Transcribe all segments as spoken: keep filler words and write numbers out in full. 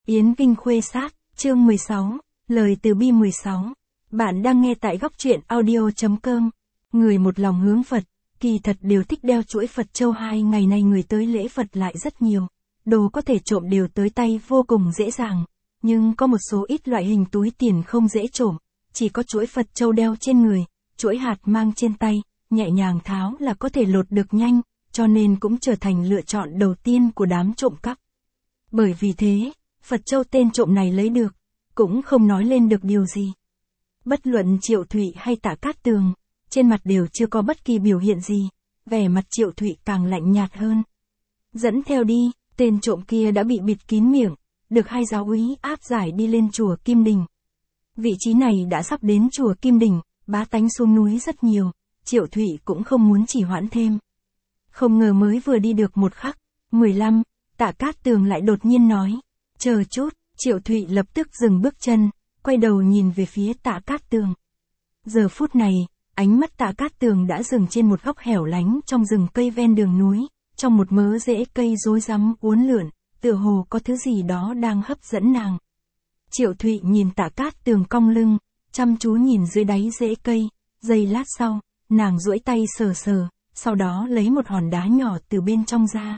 Yến Kinh Khuê Sát, chương mười sáu, lời từ bi mười sáu. Bạn đang nghe tại góc truyện audio.com. Người một lòng hướng Phật, kỳ thật đều thích đeo chuỗi Phật châu. Hai ngày nay người tới lễ Phật lại rất nhiều. Đồ có thể trộm đều tới tay vô cùng dễ dàng. Nhưng có một số ít loại hình túi tiền không dễ trộm. Chỉ có chuỗi Phật châu đeo trên người, chuỗi hạt mang trên tay, nhẹ nhàng tháo là có thể lột được nhanh, cho nên cũng trở thành lựa chọn đầu tiên của đám trộm cắp. Bởi vì thế, Phật châu tên trộm này lấy được, cũng không nói lên được điều gì. Bất luận Triệu Thụy hay Tạ Cát Tường, trên mặt đều chưa có bất kỳ biểu hiện gì, vẻ mặt Triệu Thụy càng lạnh nhạt hơn. Dẫn theo đi, tên trộm kia đã bị bịt kín miệng, được hai giáo úy áp giải đi lên chùa Kim Đình. Vị trí này đã sắp đến chùa Kim Đình, bá tánh xuống núi rất nhiều, Triệu Thụy cũng không muốn trì hoãn thêm. Không ngờ mới vừa đi được một khắc, mười lăm, Tạ Cát Tường lại đột nhiên nói, chờ chút, Triệu Thụy lập tức dừng bước chân, quay đầu nhìn về phía Tạ Cát Tường. Giờ phút này, ánh mắt Tạ Cát Tường đã dừng trên một góc hẻo lánh trong rừng cây ven đường núi, trong một mớ rễ cây rối rắm uốn lượn, tựa hồ có thứ gì đó đang hấp dẫn nàng. Triệu Thụy nhìn Tạ Cát Tường cong lưng, chăm chú nhìn dưới đáy rễ cây, giây lát sau, nàng duỗi tay sờ sờ, sau đó lấy một hòn đá nhỏ từ bên trong ra.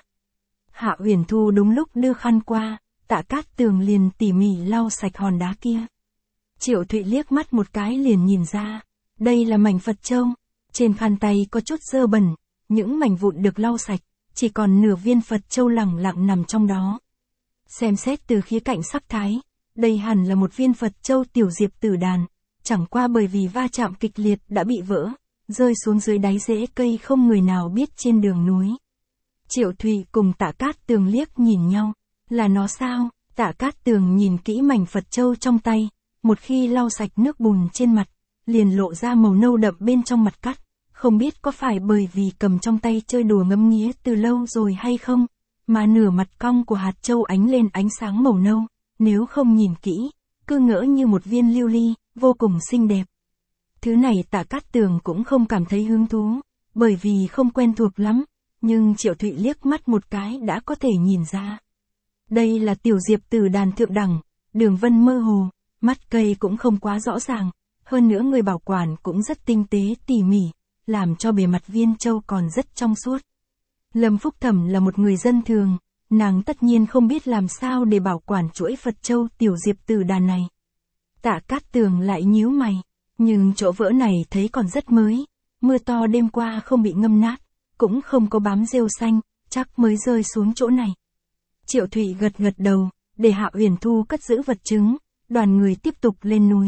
Hạ Uyển Thu đúng lúc đưa khăn qua, Tạ Cát Tường liền tỉ mỉ lau sạch hòn đá kia. Triệu Thụy liếc mắt một cái liền nhìn ra, đây là mảnh Phật châu, trên khăn tay có chút dơ bẩn, những mảnh vụn được lau sạch, chỉ còn nửa viên Phật châu lẳng lặng nằm trong đó. Xem xét từ khía cạnh sắc thái, đây hẳn là một viên Phật châu tiểu diệp tử đàn, chẳng qua bởi vì va chạm kịch liệt đã bị vỡ, rơi xuống dưới đáy rễ cây không người nào biết trên đường núi. Triệu Thụy cùng Tạ Cát Tường liếc nhìn nhau, là nó sao? Tạ Cát Tường nhìn kỹ mảnh Phật châu trong tay, một khi lau sạch nước bùn trên mặt, liền lộ ra màu nâu đậm bên trong mặt cắt, không biết có phải bởi vì cầm trong tay chơi đùa ngấm nghía từ lâu rồi hay không, mà nửa mặt cong của hạt châu ánh lên ánh sáng màu nâu, nếu không nhìn kỹ, cứ ngỡ như một viên lưu ly, vô cùng xinh đẹp. Thứ này Tạ Cát Tường cũng không cảm thấy hứng thú, bởi vì không quen thuộc lắm, nhưng Triệu Thụy liếc mắt một cái đã có thể nhìn ra. Đây là tiểu diệp tử đàn thượng đẳng, đường vân mơ hồ, mắt cây cũng không quá rõ ràng, hơn nữa người bảo quản cũng rất tinh tế tỉ mỉ, làm cho bề mặt viên châu còn rất trong suốt. Lâm Phúc Thẩm là một người dân thường, nàng tất nhiên không biết làm sao để bảo quản chuỗi Phật châu tiểu diệp tử đàn này. Tạ Cát Tường lại nhíu mày, nhưng chỗ vỡ này thấy còn rất mới, mưa to đêm qua không bị ngâm nát, cũng không có bám rêu xanh, chắc mới rơi xuống chỗ này. Triệu Thụy gật gật đầu, để Hạ Uyển Thu cất giữ vật chứng, đoàn người tiếp tục lên núi.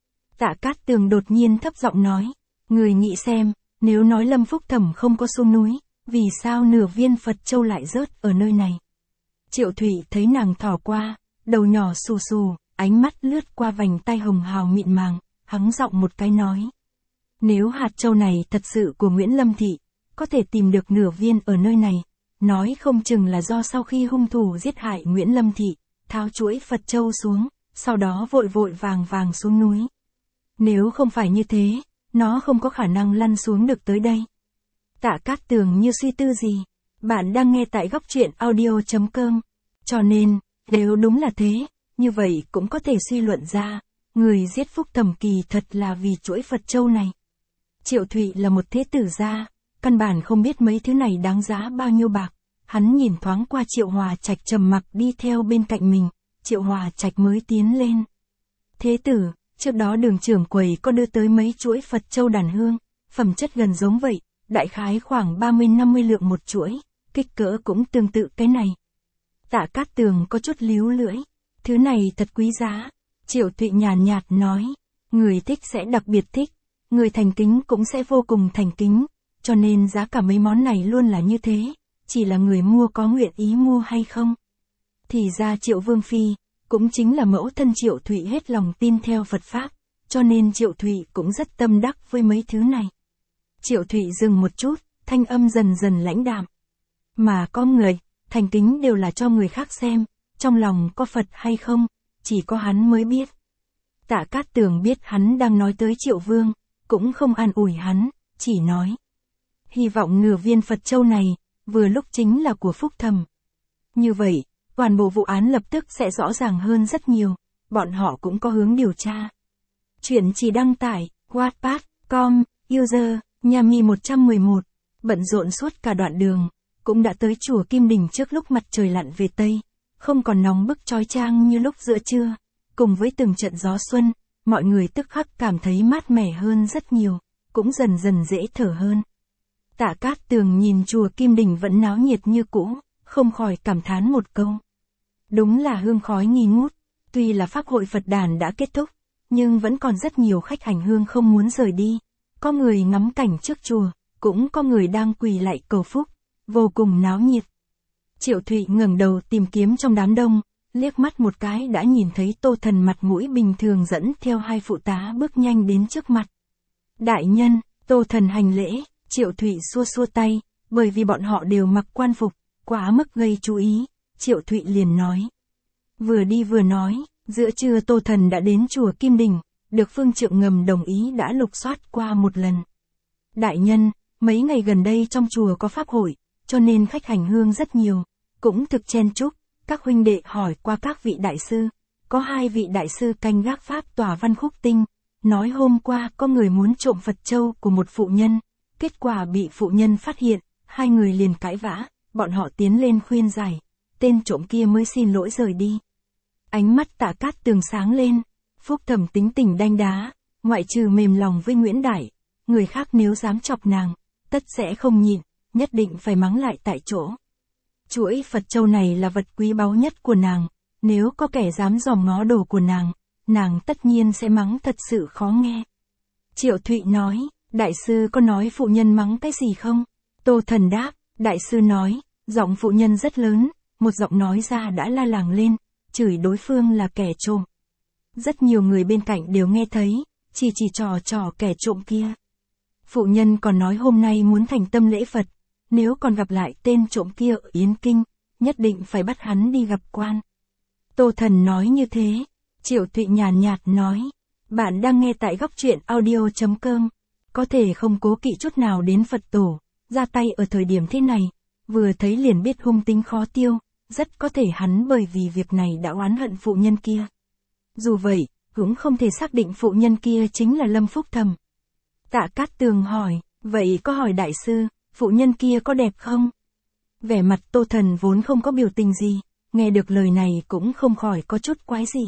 Tạ Cát Tường đột nhiên thấp giọng nói, người nghĩ xem, nếu nói Lâm Phúc Thẩm không có xuống núi, vì sao nửa viên Phật châu lại rớt ở nơi này? Triệu Thụy thấy nàng thỏ qua, đầu nhỏ xù xù, ánh mắt lướt qua vành tay hồng hào mịn màng, hắng giọng một cái nói. Nếu hạt châu này thật sự của Nguyễn Lâm Thị, có thể tìm được nửa viên ở nơi này, nói không chừng là do sau khi hung thủ giết hại Nguyễn Lâm Thị, tháo chuỗi Phật châu xuống, sau đó vội vội vàng vàng xuống núi. Nếu không phải như thế, nó không có khả năng lăn xuống được tới đây. Tạ Cát Tường như suy tư gì, bạn đang nghe tại góc truyện audio.com. Cho nên, nếu đúng là thế, như vậy cũng có thể suy luận ra, người giết Phúc Thẩm kỳ thật là vì chuỗi Phật châu này. Triệu Thụy là một thế tử gia, căn bản không biết mấy thứ này đáng giá bao nhiêu bạc. Hắn nhìn thoáng qua Triệu Hòa Trạch trầm mặc đi theo bên cạnh mình, Triệu Hòa Trạch mới tiến lên. Thế tử, trước đó Đường trưởng quầy có đưa tới mấy chuỗi Phật châu đàn hương, phẩm chất gần giống vậy, đại khái khoảng ba mươi năm mươi lượng một chuỗi, kích cỡ cũng tương tự cái này. Tạ Cát Tường có chút líu lưỡi, thứ này thật quý giá. Triệu Thụy nhàn nhạt nói, người thích sẽ đặc biệt thích, người thành kính cũng sẽ vô cùng thành kính, cho nên giá cả mấy món này luôn là như thế, chỉ là người mua có nguyện ý mua hay không. Thì ra Triệu Vương Phi, cũng chính là mẫu thân Triệu Thụy hết lòng tin theo Phật Pháp, cho nên Triệu Thụy cũng rất tâm đắc với mấy thứ này. Triệu Thụy dừng một chút, thanh âm dần dần lãnh đạm. Mà có người, thành kính đều là cho người khác xem, trong lòng có Phật hay không, chỉ có hắn mới biết. Tạ Cát Tường biết hắn đang nói tới Triệu Vương, cũng không an ủi hắn, chỉ nói. Hy vọng nửa viên Phật châu này, vừa lúc chính là của Phúc Thẩm. Như vậy, toàn bộ vụ án lập tức sẽ rõ ràng hơn rất nhiều, bọn họ cũng có hướng điều tra. Chuyện chỉ đăng tải, Wattpad, com, user, Nhami một trăm mười một, bận rộn suốt cả đoạn đường, cũng đã tới chùa Kim Đình trước lúc mặt trời lặn về Tây, không còn nóng bức chói chang như lúc giữa trưa, cùng với từng trận gió xuân, mọi người tức khắc cảm thấy mát mẻ hơn rất nhiều, cũng dần dần dễ thở hơn. Tạ Cát Tường nhìn chùa Kim Đình vẫn náo nhiệt như cũ, không khỏi cảm thán một câu. Đúng là hương khói nghi ngút, tuy là pháp hội Phật đàn đã kết thúc, nhưng vẫn còn rất nhiều khách hành hương không muốn rời đi. Có người ngắm cảnh trước chùa, cũng có người đang quỳ lạy cầu phúc, vô cùng náo nhiệt. Triệu Thụy ngẩng đầu tìm kiếm trong đám đông, liếc mắt một cái đã nhìn thấy Tô Thần mặt mũi bình thường dẫn theo hai phụ tá bước nhanh đến trước mặt. Đại nhân, Tô Thần hành lễ, Triệu Thụy xua xua tay, bởi vì bọn họ đều mặc quan phục, quá mức gây chú ý, Triệu Thụy liền nói. Vừa đi vừa nói, giữa trưa Tô Thần đã đến chùa Kim Đình, được Phương Trượng ngầm đồng ý đã lục soát qua một lần. Đại nhân, mấy ngày gần đây trong chùa có pháp hội, cho nên khách hành hương rất nhiều, cũng thực chen chúc, các huynh đệ hỏi qua các vị đại sư, có hai vị đại sư canh gác pháp tòa Văn Khúc Tinh, nói hôm qua có người muốn trộm Phật châu của một phụ nhân, kết quả bị phụ nhân phát hiện, hai người liền cãi vã, bọn họ tiến lên khuyên giải, tên trộm kia mới xin lỗi rời đi. Ánh mắt Tạ Cát Tường sáng lên, Phúc Thẩm tính tình đanh đá, ngoại trừ mềm lòng với Nguyễn Đại, người khác nếu dám chọc nàng, tất sẽ không nhịn, nhất định phải mắng lại tại chỗ. Chuỗi Phật châu này là vật quý báu nhất của nàng, nếu có kẻ dám dòm ngó đồ của nàng, nàng tất nhiên sẽ mắng thật sự khó nghe. Triệu Thụy nói, đại sư có nói phụ nhân mắng cái gì không? Tô Thần đáp, đại sư nói, giọng phụ nhân rất lớn, một giọng nói ra đã la làng lên, chửi đối phương là kẻ trộm. Rất nhiều người bên cạnh đều nghe thấy, chỉ chỉ trò trò kẻ trộm kia. Phụ nhân còn nói hôm nay muốn thành tâm lễ Phật, nếu còn gặp lại tên trộm kia ở Yến Kinh, nhất định phải bắt hắn đi gặp quan. Tô Thần nói như thế, Triệu Thụy nhàn nhạt nói, bạn đang nghe tại góc truyện audio chấm com, có thể không cố kỵ chút nào đến Phật tổ, ra tay ở thời điểm thế này, vừa thấy liền biết hung tính khó tiêu, rất có thể hắn bởi vì việc này đã oán hận phụ nhân kia. Dù vậy, cũng không thể xác định phụ nhân kia chính là Lâm Phúc Thẩm. Tạ Cát Tường hỏi, vậy có hỏi đại sư, phụ nhân kia có đẹp không? Vẻ mặt Tô Thần vốn không có biểu tình gì, nghe được lời này cũng không khỏi có chút quái gì.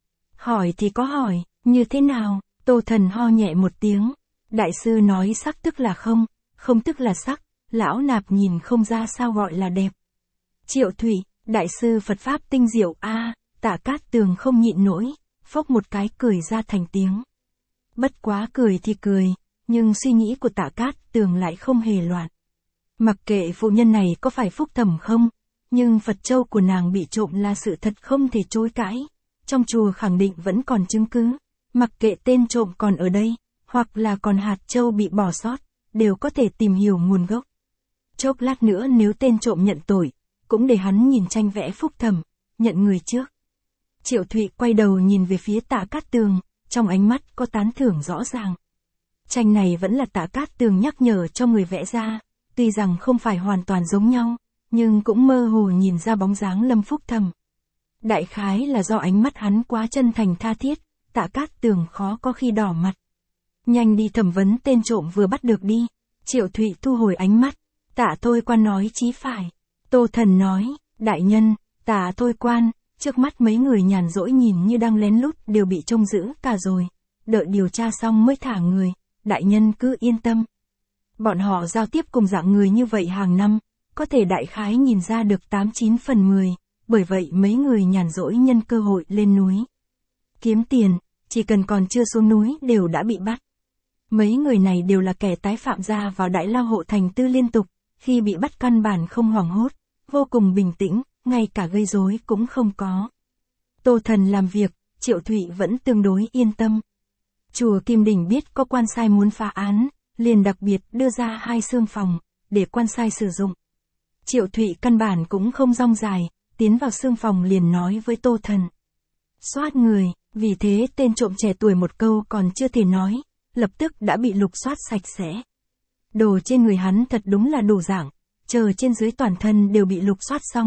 Hỏi thì có hỏi, như thế nào? Tô Thần ho nhẹ một tiếng. Đại sư nói sắc tức là không, không tức là sắc, lão nạp nhìn không ra sao gọi là đẹp. Triệu Thụy, đại sư Phật Pháp tinh diệu a à, Tạ Cát Tường không nhịn nổi, phốc một cái cười ra thành tiếng. Bất quá cười thì cười, nhưng suy nghĩ của Tạ Cát Tường lại không hề loạn. Mặc kệ phụ nhân này có phải Phúc Thẩm không, nhưng Phật châu của nàng bị trộm là sự thật không thể chối cãi. Trong chùa khẳng định vẫn còn chứng cứ, mặc kệ tên trộm còn ở đây, hoặc là còn hạt châu bị bỏ sót, đều có thể tìm hiểu nguồn gốc. Chốc lát nữa nếu tên trộm nhận tội, cũng để hắn nhìn tranh vẽ Phúc Thẩm, nhận người trước. Triệu Thụy quay đầu nhìn về phía Tạ Cát Tường, trong ánh mắt có tán thưởng rõ ràng. Tranh này vẫn là Tạ Cát Tường nhắc nhở cho người vẽ ra, tuy rằng không phải hoàn toàn giống nhau, nhưng cũng mơ hồ nhìn ra bóng dáng Lâm Phúc Thẩm. Đại khái là do ánh mắt hắn quá chân thành tha thiết, Tạ Cát Tường khó có khi đỏ mặt. Nhanh đi thẩm vấn tên trộm vừa bắt được đi. Triệu Thụy thu hồi ánh mắt, Tạ Thôi Quan nói chí phải. Tô Thần nói, đại nhân, Tạ Thôi Quan, trước mắt mấy người nhàn rỗi nhìn như đang lén lút đều bị trông giữ cả rồi. Đợi điều tra xong mới thả người, đại nhân cứ yên tâm. Bọn họ giao tiếp cùng dạng người như vậy hàng năm, có thể đại khái nhìn ra được tám chín phần mười, bởi vậy mấy người nhàn rỗi nhân cơ hội lên núi. Kiếm tiền, chỉ cần còn chưa xuống núi đều đã bị bắt. Mấy người này đều là kẻ tái phạm ra vào Đại Lao Hộ Thành Tư liên tục, khi bị bắt căn bản không hoảng hốt, vô cùng bình tĩnh, ngay cả gây rối cũng không có. Tô Thần làm việc, Triệu Thụy vẫn tương đối yên tâm. Chùa Kim Đình biết có quan sai muốn phá án, liền đặc biệt đưa ra hai xương phòng, để quan sai sử dụng. Triệu Thụy căn bản cũng không rong dài, tiến vào xương phòng liền nói với Tô Thần. Soát người, vì thế tên trộm trẻ tuổi một câu còn chưa thể nói, lập tức đã bị lục soát sạch sẽ. Đồ trên người hắn thật đúng là đủ dạng, chờ trên dưới toàn thân đều bị lục soát xong,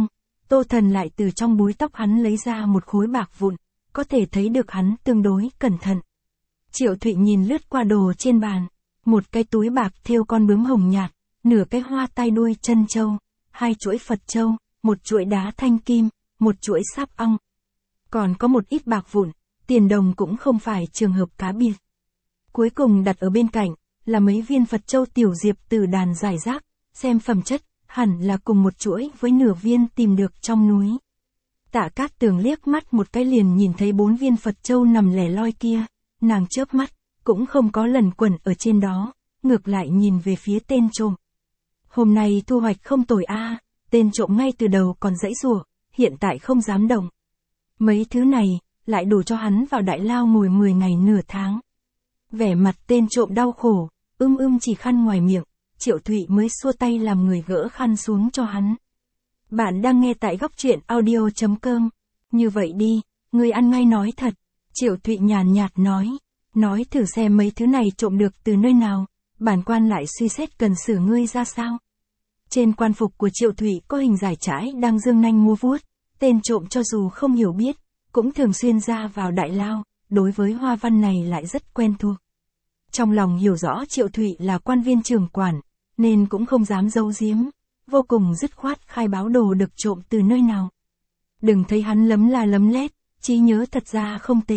Tô Thần lại từ trong búi tóc hắn lấy ra một khối bạc vụn, có thể thấy được hắn tương đối cẩn thận. Triệu Thụy nhìn lướt qua đồ trên bàn, một cái túi bạc thêu con bướm hồng nhạt, nửa cái hoa tai đuôi chân châu, hai chuỗi Phật châu, một chuỗi đá thanh kim, một chuỗi sáp ong. Còn có một ít bạc vụn, tiền đồng cũng không phải trường hợp cá biệt. Cuối cùng đặt ở bên cạnh, là mấy viên Phật châu tiểu diệp từ đàn giải rác, xem phẩm chất, hẳn là cùng một chuỗi với nửa viên tìm được trong núi. Tạ Cát Tường liếc mắt một cái liền nhìn thấy bốn viên Phật châu nằm lẻ loi kia, nàng chớp mắt, cũng không có lần quẩn ở trên đó, ngược lại nhìn về phía tên trộm. Hôm nay thu hoạch không tồi a, à, tên trộm ngay từ đầu còn giãy giụa, hiện tại không dám động. Mấy thứ này, lại đủ cho hắn vào đại lao ngồi mười ngày nửa tháng. Vẻ mặt tên trộm đau khổ, ưm ưm chỉ khăn ngoài miệng, Triệu Thụy mới xua tay làm người gỡ khăn xuống cho hắn. Bạn đang nghe tại góc truyện audio chấm com. Như vậy đi, ngươi ăn ngay nói thật. Triệu Thụy nhàn nhạt nói. Nói thử xem mấy thứ này trộm được từ nơi nào, bản quan lại suy xét cần xử ngươi ra sao. Trên quan phục của Triệu Thụy có hình giải trãi đang dương nanh múa vuốt, tên trộm cho dù không hiểu biết, cũng thường xuyên ra vào đại lao, đối với hoa văn này lại rất quen thuộc. Trong lòng hiểu rõ Triệu Thụy là quan viên trưởng quản, nên cũng không dám giấu giếm, vô cùng dứt khoát khai báo đồ được trộm từ nơi nào. Đừng thấy hắn lấm la lấm lét, trí nhớ thật ra không tệ.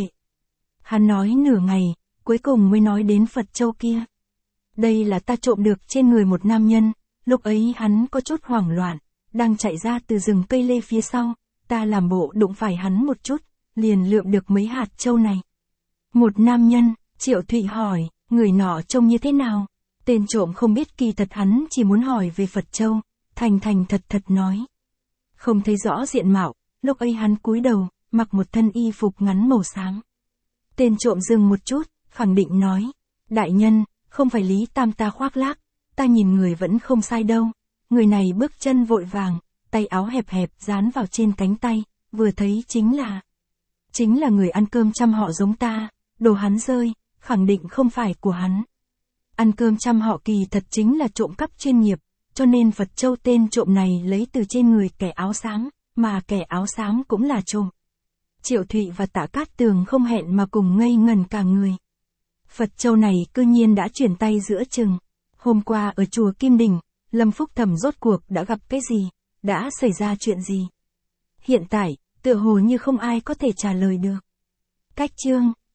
Hắn nói nửa ngày, cuối cùng mới nói đến Phật châu kia. Đây là ta trộm được trên người một nam nhân, lúc ấy hắn có chút hoảng loạn, đang chạy ra từ rừng cây lê phía sau, ta làm bộ đụng phải hắn một chút, liền lượm được mấy hạt châu này. Một nam nhân, Triệu Thụy hỏi, người nọ trông như thế nào? Tên trộm không biết kỳ thật hắn chỉ muốn hỏi về Phật châu, thành thành thật thật nói. Không thấy rõ diện mạo, lúc ấy hắn cúi đầu, mặc một thân y phục ngắn màu xám. Tên trộm dừng một chút, khẳng định nói, đại nhân, không phải Lý Tam ta khoác lác, ta nhìn người vẫn không sai đâu. Người này bước chân vội vàng, tay áo hẹp hẹp dán vào trên cánh tay, vừa thấy chính là, chính là người ăn cơm trăm họ giống ta, đồ hắn rơi, khẳng định không phải của hắn. Ăn cơm trăm họ kỳ thật chính là trộm cắp chuyên nghiệp, cho nên Phật châu tên trộm này lấy từ trên người kẻ áo xám, mà kẻ áo xám cũng là trộm. Triệu Thụy và Tạ Cát Tường không hẹn mà cùng ngây ngần cả người. Phật châu này cư nhiên đã chuyển tay giữa chừng. Hôm qua ở chùa Kim Đình, Lâm Phúc Thẩm rốt cuộc đã gặp cái gì, đã xảy ra chuyện gì. Hiện tại, tựa hồ như không ai có thể trả lời được. Cách chương